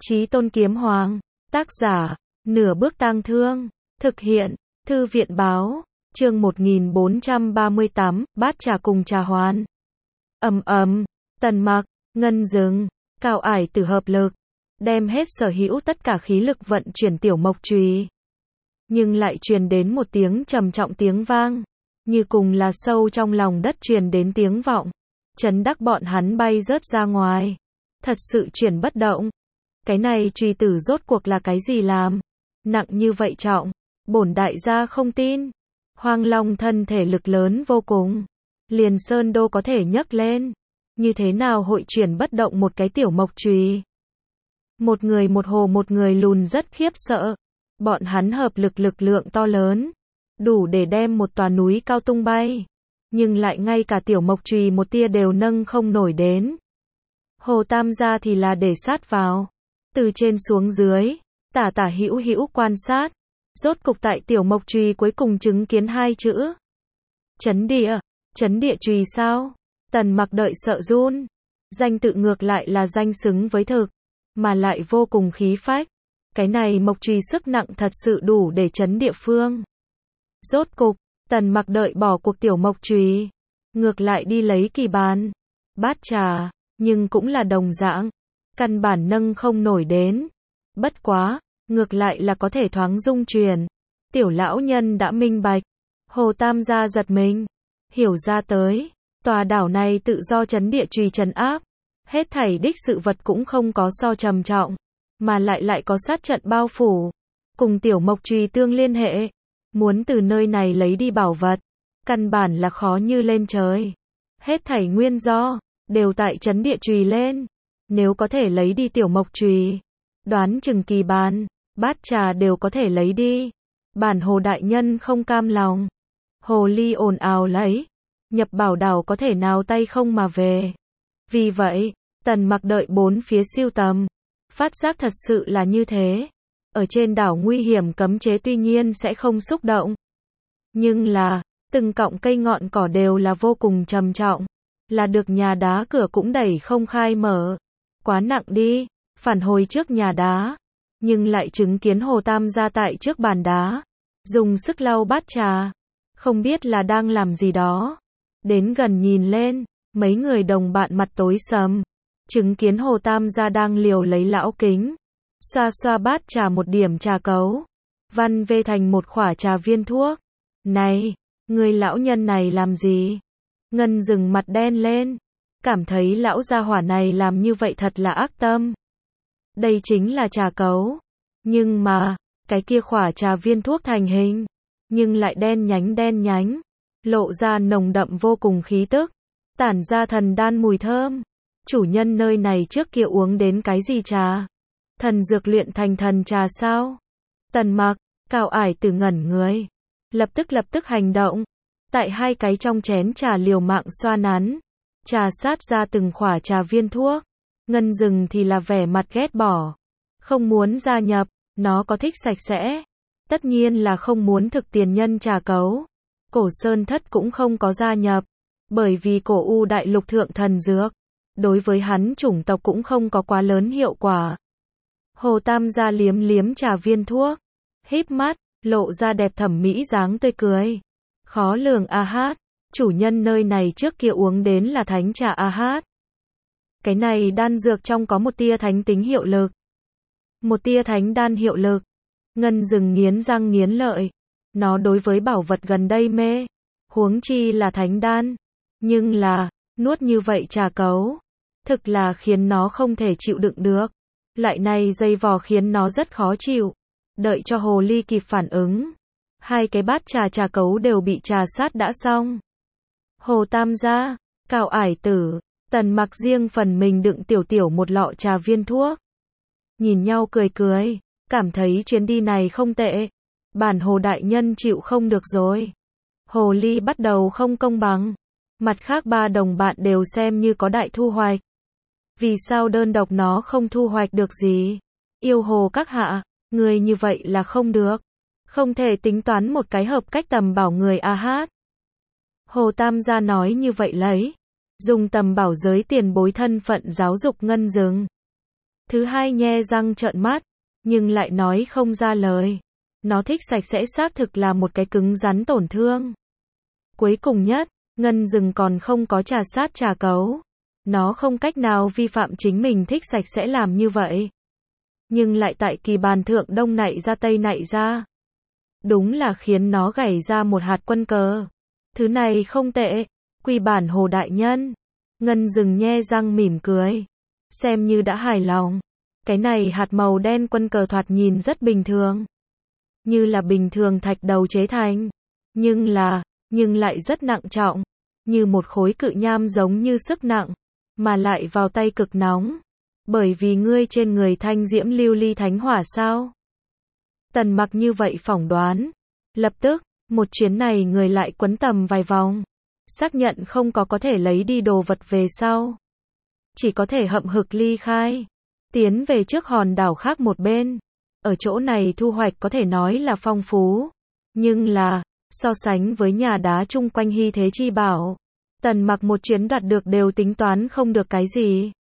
Chí Tôn Kiếm Hoàng. Tác giả, Nửa Bước Tang Thương. Thực hiện, Thư viện Báo. Chương 1438, bát trà cùng trà hoan. Tần Mặc, Ngân Dừng, Cao Ải Tử hợp lực, đem hết sở hữu tất cả khí lực vận chuyển tiểu mộc chùy. Nhưng lại truyền đến một tiếng trầm trọng tiếng vang, như cùng là sâu trong lòng đất truyền đến tiếng vọng, chấn đắc bọn hắn bay rớt ra ngoài. Thật sự chuyển bất động. Cái này chùy tử rốt cuộc là cái gì làm? Nặng như vậy trọng, bổn đại gia không tin. Hoang Long thân thể lực lớn vô cùng, liền sơn đô có thể nhấc lên, như thế nào hội chuyển bất động một cái tiểu mộc chùy? Một người một hồ một người lùn rất khiếp sợ. Bọn hắn hợp lực lượng to lớn, đủ để đem một tòa núi cao tung bay, nhưng lại ngay cả tiểu mộc chùy một tia đều nâng không nổi đến. Hồ Tam gia thì là để sát vào, từ trên xuống dưới, tả hữu hữu quan sát, rốt cục tại tiểu mộc chùy cuối cùng chứng kiến hai chữ. Chấn địa chùy sao? Tần Mặc đợi sợ run. Danh tự ngược lại là danh xứng với thực, mà lại vô cùng khí phách. Cái này mộc chùy sức nặng thật sự đủ để chấn địa phương. Rốt cục, Tần Mặc đợi bỏ cuộc tiểu mộc chùy, ngược lại đi lấy kỳ bàn, bát trà, nhưng cũng là đồng dạng, căn bản nâng không nổi đến. Bất quá, ngược lại là có thể thoáng dung chuyển. Tiểu lão nhân đã minh bạch. Hồ Tam gia giật mình, hiểu ra tới, tòa đảo này tự do chấn địa chùy trấn áp, hết thảy đích sự vật cũng không có so trầm trọng, mà lại có sát trận bao phủ, cùng tiểu mộc chùy tương liên hệ, muốn từ nơi này lấy đi bảo vật, căn bản là khó như lên trời. Hết thảy nguyên do đều tại chấn địa chùy lên, nếu có thể lấy đi tiểu mộc chùy, đoán chừng kỳ bàn, bát trà đều có thể lấy đi. Bản Hồ đại nhân không cam lòng. Hồ ly ồn ào lấy, nhập bảo đảo có thể nào tay không mà về. Vì vậy, Tần Mặc đợi bốn phía siêu tầm, phát giác thật sự là như thế. Ở trên đảo nguy hiểm cấm chế tuy nhiên sẽ không xúc động, nhưng là, từng cọng cây ngọn cỏ đều là vô cùng trầm trọng, là được nhà đá cửa cũng đẩy không khai mở. Quá nặng đi, phản hồi trước nhà đá, nhưng lại chứng kiến Hồ Tam gia tại trước bàn đá, dùng sức lau bát trà, không biết là đang làm gì đó. Đến gần nhìn lên, mấy người đồng bạn mặt tối sầm, chứng kiến Hồ Tam gia đang liều lấy lão kính, xoa xoa bát trà một điểm trà cấu, văn vê thành một khỏa trà viên thuốc. Này, người lão nhân này làm gì? Ngân Dừng mặt đen lên, cảm thấy lão gia hỏa này làm như vậy thật là ác tâm. Đây chính là trà cấu, nhưng mà, cái kia khỏa trà viên thuốc thành hình, nhưng lại đen nhánh, lộ ra nồng đậm vô cùng khí tức, tản ra thần đan mùi thơm. Chủ nhân nơi này trước kia uống đến cái gì trà? Thần dược luyện thành thần trà sao? Tần Mặc, Cao Ải Tử ngẩn người, lập tức hành động, tại hai cái trong chén trà liều mạng xoa nắn, trà sát ra từng khỏa trà viên thuốc. Ngân Dừng thì là vẻ mặt ghét bỏ, không muốn gia nhập, nó có thích sạch sẽ, tất nhiên là không muốn thực tiền nhân trà cấu. Cổ Sơn Thất cũng không có gia nhập, bởi vì cổ U đại lục thượng thần dược, đối với hắn chủng tộc cũng không có quá lớn hiệu quả. Hồ Tam gia liếm trà viên thuốc, híp mắt, lộ ra đẹp thẩm mỹ dáng tươi cười. Khó lường a hát, chủ nhân nơi này trước kia uống đến là thánh trà a hát. Cái này đan dược trong có một tia thánh tính hiệu lực, một tia thánh đan hiệu lực. Ngân Dừng nghiến răng nghiến lợi, nó đối với bảo vật gần đây mê, huống chi là thánh đan, nhưng là, nuốt như vậy trà cấu, thực là khiến nó không thể chịu đựng được, lại này dây vò khiến nó rất khó chịu. Đợi cho hồ ly kịp phản ứng, hai cái bát trà cấu đều bị trà sát đã xong. Hồ Tam gia, Cao Ải Tử, Tần Mặc riêng phần mình đựng tiểu một lọ trà viên thuốc, nhìn nhau cười, cảm thấy chuyến đi này không tệ. Bản Hồ đại nhân chịu không được rồi. Hồ ly bắt đầu không công bằng, mặt khác ba đồng bạn đều xem như có đại thu hoạch. Vì sao đơn độc nó không thu hoạch được gì? Yêu hồ các hạ, người như vậy là không được, không thể tính toán một cái hợp cách tầm bảo người a hát. Hồ Tam gia nói như vậy lấy, dùng tầm bảo giới tiền bối thân phận giáo dục Ngân Dừng. Thứ hai nhe răng trợn mắt, nhưng lại nói không ra lời. Nó thích sạch sẽ xác thực là một cái cứng rắn tổn thương. Cuối cùng nhất, Ngân Dừng còn không có trà sát trà cấu. Nó không cách nào vi phạm chính mình thích sạch sẽ làm như vậy. Nhưng lại tại kỳ bàn thượng đông nạy ra tây nạy ra. Đúng là khiến nó gảy ra một hạt quân cờ. Thứ này không tệ, Quy Bản Hồ đại nhân. Ngân Dừng nhe răng mỉm cười. Xem như đã hài lòng. Cái này hạt màu đen quân cờ thoạt nhìn rất bình thường. Như là bình thường thạch đầu chế thành. Nhưng lại rất nặng trọng. Như một khối cự nham giống như sức nặng. Mà lại vào tay cực nóng. Bởi vì ngươi trên người thanh diễm lưu ly thánh hỏa sao? Tần Mặc như vậy phỏng đoán. Lập tức, một chuyến này người lại quấn tầm vài vòng. Xác nhận không có thể lấy đi đồ vật về sau. Chỉ có thể hậm hực ly khai. Tiến về trước hòn đảo khác một bên. Ở chỗ này thu hoạch có thể nói là phong phú. Nhưng là, so sánh với nhà đá chung quanh hy thế chi bảo. Tần Mặc một chuyến đoạt được đều tính toán không được cái gì.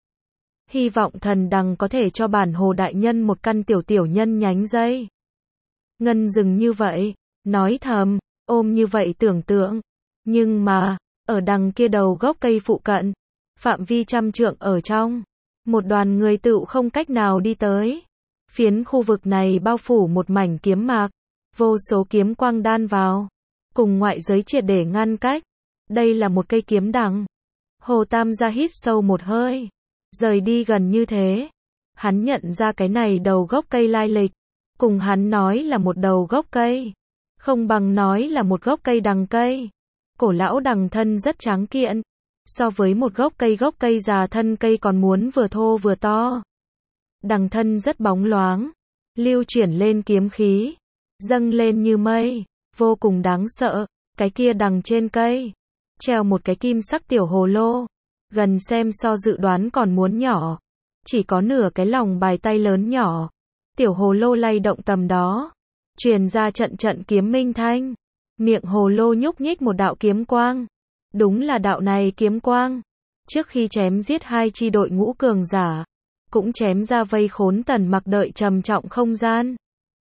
Hy vọng thần đằng có thể cho bản Hồ đại nhân một căn tiểu nhân nhánh dây. Ngân Dừng như vậy, nói thầm, ôm như vậy tưởng tượng. Nhưng mà, ở đằng kia đầu gốc cây phụ cận, phạm vi 100 trượng ở trong, một đoàn người tựu không cách nào đi tới. Phiến khu vực này bao phủ một mảnh kiếm mạc, vô số kiếm quang đan vào, cùng ngoại giới triệt để ngăn cách. Đây là một cây kiếm đằng. Hồ Tam gia hít sâu một hơi, rời đi gần như thế. Hắn nhận ra cái này đầu gốc cây lai lịch, cùng hắn nói là một đầu gốc cây, không bằng nói là một gốc cây đằng cây. Cổ lão đằng thân rất tráng kiện, so với một gốc cây già thân cây còn muốn vừa thô vừa to. Đằng thân rất bóng loáng, lưu chuyển lên kiếm khí, dâng lên như mây, vô cùng đáng sợ. Cái kia đằng trên cây, treo một cái kim sắc tiểu hồ lô, gần xem so dự đoán còn muốn nhỏ, chỉ có nửa cái lòng bài tay lớn nhỏ. Tiểu hồ lô lay động tầm đó, truyền ra trận trận kiếm minh thanh. Miệng hồ lô nhúc nhích một đạo kiếm quang. Đúng là đạo này kiếm quang. Trước khi chém giết hai chi đội ngũ cường giả, cũng chém ra vây khốn Tần Mặc đợi trầm trọng không gian.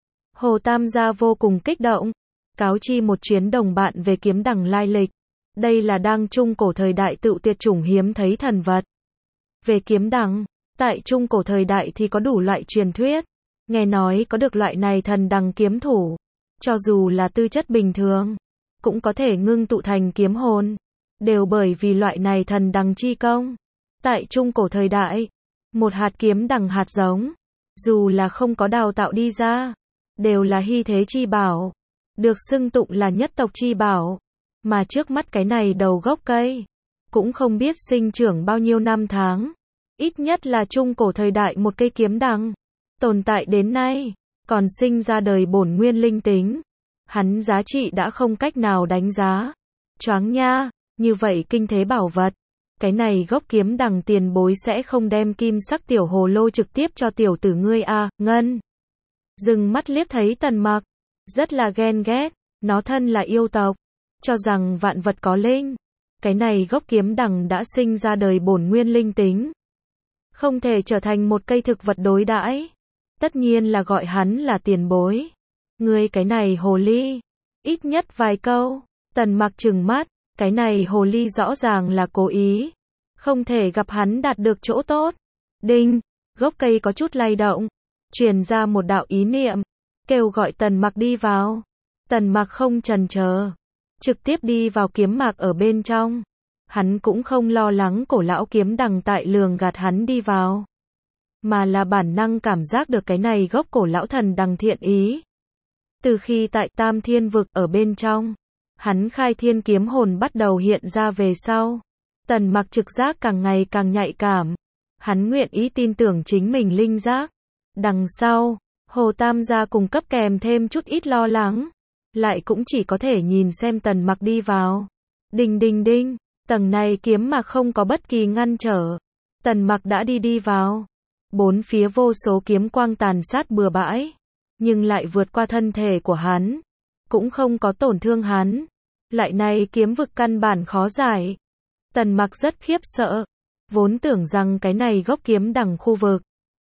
Hồ Tam gia vô cùng kích động, cáo chi một chuyến đồng bạn về kiếm đằng lai lịch. Đây là đang trung cổ thời đại tựu tuyệt chủng hiếm thấy thần vật. Về kiếm đằng, tại trung cổ thời đại thì có đủ loại truyền thuyết. Nghe nói có được loại này thần đằng kiếm thủ, cho dù là tư chất bình thường, cũng có thể ngưng tụ thành kiếm hồn. Đều bởi vì loại này thần đằng chi công. Tại trung cổ thời đại, một hạt kiếm đằng hạt giống, dù là không có đào tạo đi ra, đều là hy thế chi bảo, được xưng tụng là nhất tộc chi bảo. Mà trước mắt cái này đầu gốc cây, cũng không biết sinh trưởng bao nhiêu năm tháng. Ít nhất là trung cổ thời đại một cây kiếm đằng, tồn tại đến nay, còn sinh ra đời bổn nguyên linh tính. Hắn giá trị đã không cách nào đánh giá. Choáng nha, như vậy kinh thế bảo vật. Cái này gốc kiếm đằng tiền bối sẽ không đem kim sắc tiểu hồ lô trực tiếp cho tiểu tử ngươi à, Ngân Dừng mắt liếc thấy Tần Mặc, rất là ghen ghét, nó thân là yêu tộc, cho rằng vạn vật có linh. Cái này gốc kiếm đằng đã sinh ra đời bổn nguyên linh tính, không thể trở thành một cây thực vật đối đãi. Tất nhiên là gọi hắn là tiền bối. Ngươi cái này hồ ly, ít nhất vài câu. Tần Mặc trừng mắt, cái này hồ ly rõ ràng là cố ý, không thể gặp hắn đạt được chỗ tốt. Đinh, gốc cây có chút lay động, truyền ra một đạo ý niệm, kêu gọi Tần Mặc đi vào. Tần Mặc không chần chờ, trực tiếp đi vào kiếm mạc ở bên trong. Hắn cũng không lo lắng cổ lão kiếm đằng tại lường gạt hắn đi vào, mà là bản năng cảm giác được cái này gốc cổ lão thần đằng thiện ý. Từ khi tại Tam Thiên Vực ở bên trong, hắn khai thiên kiếm hồn bắt đầu hiện ra về sau, Tần Mặc trực giác càng ngày càng nhạy cảm. Hắn nguyện ý tin tưởng chính mình linh giác. Đằng sau, Hồ Tam gia cung cấp kèm thêm chút ít lo lắng, lại cũng chỉ có thể nhìn xem Tần Mặc đi vào. Đinh đinh đinh, tầng này kiếm mạc không có bất kỳ ngăn trở. Tần Mặc đã đi vào. Bốn phía vô số kiếm quang tàn sát bừa bãi, nhưng lại vượt qua thân thể của hắn, cũng không có tổn thương hắn. Lại này kiếm vực căn bản khó giải. Tần Mặc rất khiếp sợ, vốn tưởng rằng cái này gốc kiếm đằng khu vực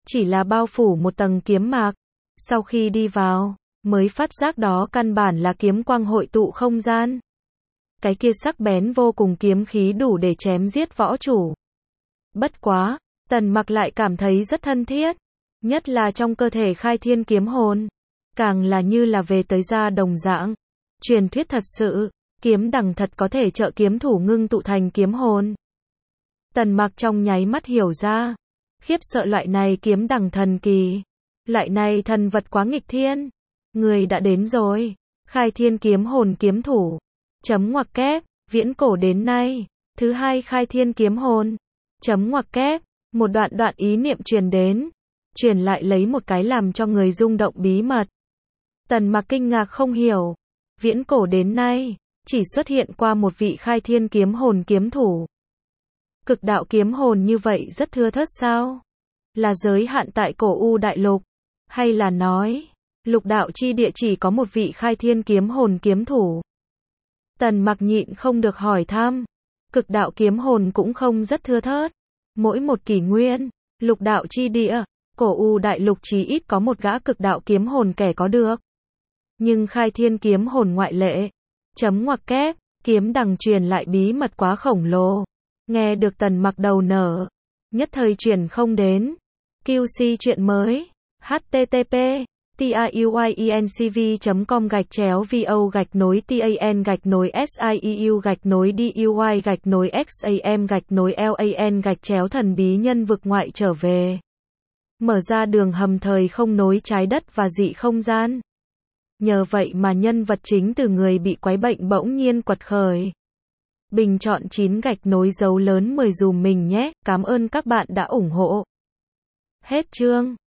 chỉ là bao phủ một tầng kiếm mạc. Sau khi đi vào, mới phát giác đó căn bản là kiếm quang hội tụ không gian. Cái kia sắc bén vô cùng kiếm khí đủ để chém giết võ chủ. Bất quá, Tần Mặc lại cảm thấy rất thân thiết, nhất là trong cơ thể khai thiên kiếm hồn, càng là như là về tới gia đồng dạng. Truyền thuyết thật sự, kiếm đằng thật có thể trợ kiếm thủ ngưng tụ thành kiếm hồn. Tần Mặc trong nháy mắt hiểu ra, khiếp sợ loại này kiếm đằng thần kỳ, loại này thần vật quá nghịch thiên. Người đã đến rồi, khai thiên kiếm hồn kiếm thủ. Chấm ngoặc kép, viễn cổ đến nay, thứ hai khai thiên kiếm hồn. Chấm ngoặc kép, một đoạn ý niệm truyền đến, truyền lại lấy một cái làm cho người rung động bí mật. Tần Mặc kinh ngạc không hiểu, viễn cổ đến nay, chỉ xuất hiện qua một vị khai thiên kiếm hồn kiếm thủ. Cực đạo kiếm hồn như vậy rất thưa thớt sao? Là giới hạn tại cổ U đại lục, hay là nói, lục đạo chi địa chỉ có một vị khai thiên kiếm hồn kiếm thủ? Tần Mặc nhịn không được hỏi thăm. Cực đạo kiếm hồn cũng không rất thưa thớt. Mỗi một kỷ nguyên, lục đạo chi địa, cổ U đại lục chí ít có một gã cực đạo kiếm hồn kẻ có được. Nhưng khai thiên kiếm hồn ngoại lệ. Chấm ngoặc kép, kiếm đằng truyền lại bí mật quá khổng lồ. Nghe được Tần Mặc đầu nở, nhất thời truyền không đến. QC chuyện mới. http tiuyencv.com/vo-sieu-duy-xam-lan-thần bí nhân vực ngoại trở về. Mở ra đường hầm thời không nối trái đất và dị không gian. Nhờ vậy mà nhân vật chính từ người bị quái bệnh bỗng nhiên quật khởi. Bình chọn 9 gạch nối dấu lớn 10 dùm mình nhé. Cảm ơn các bạn đã ủng hộ. Hết chương.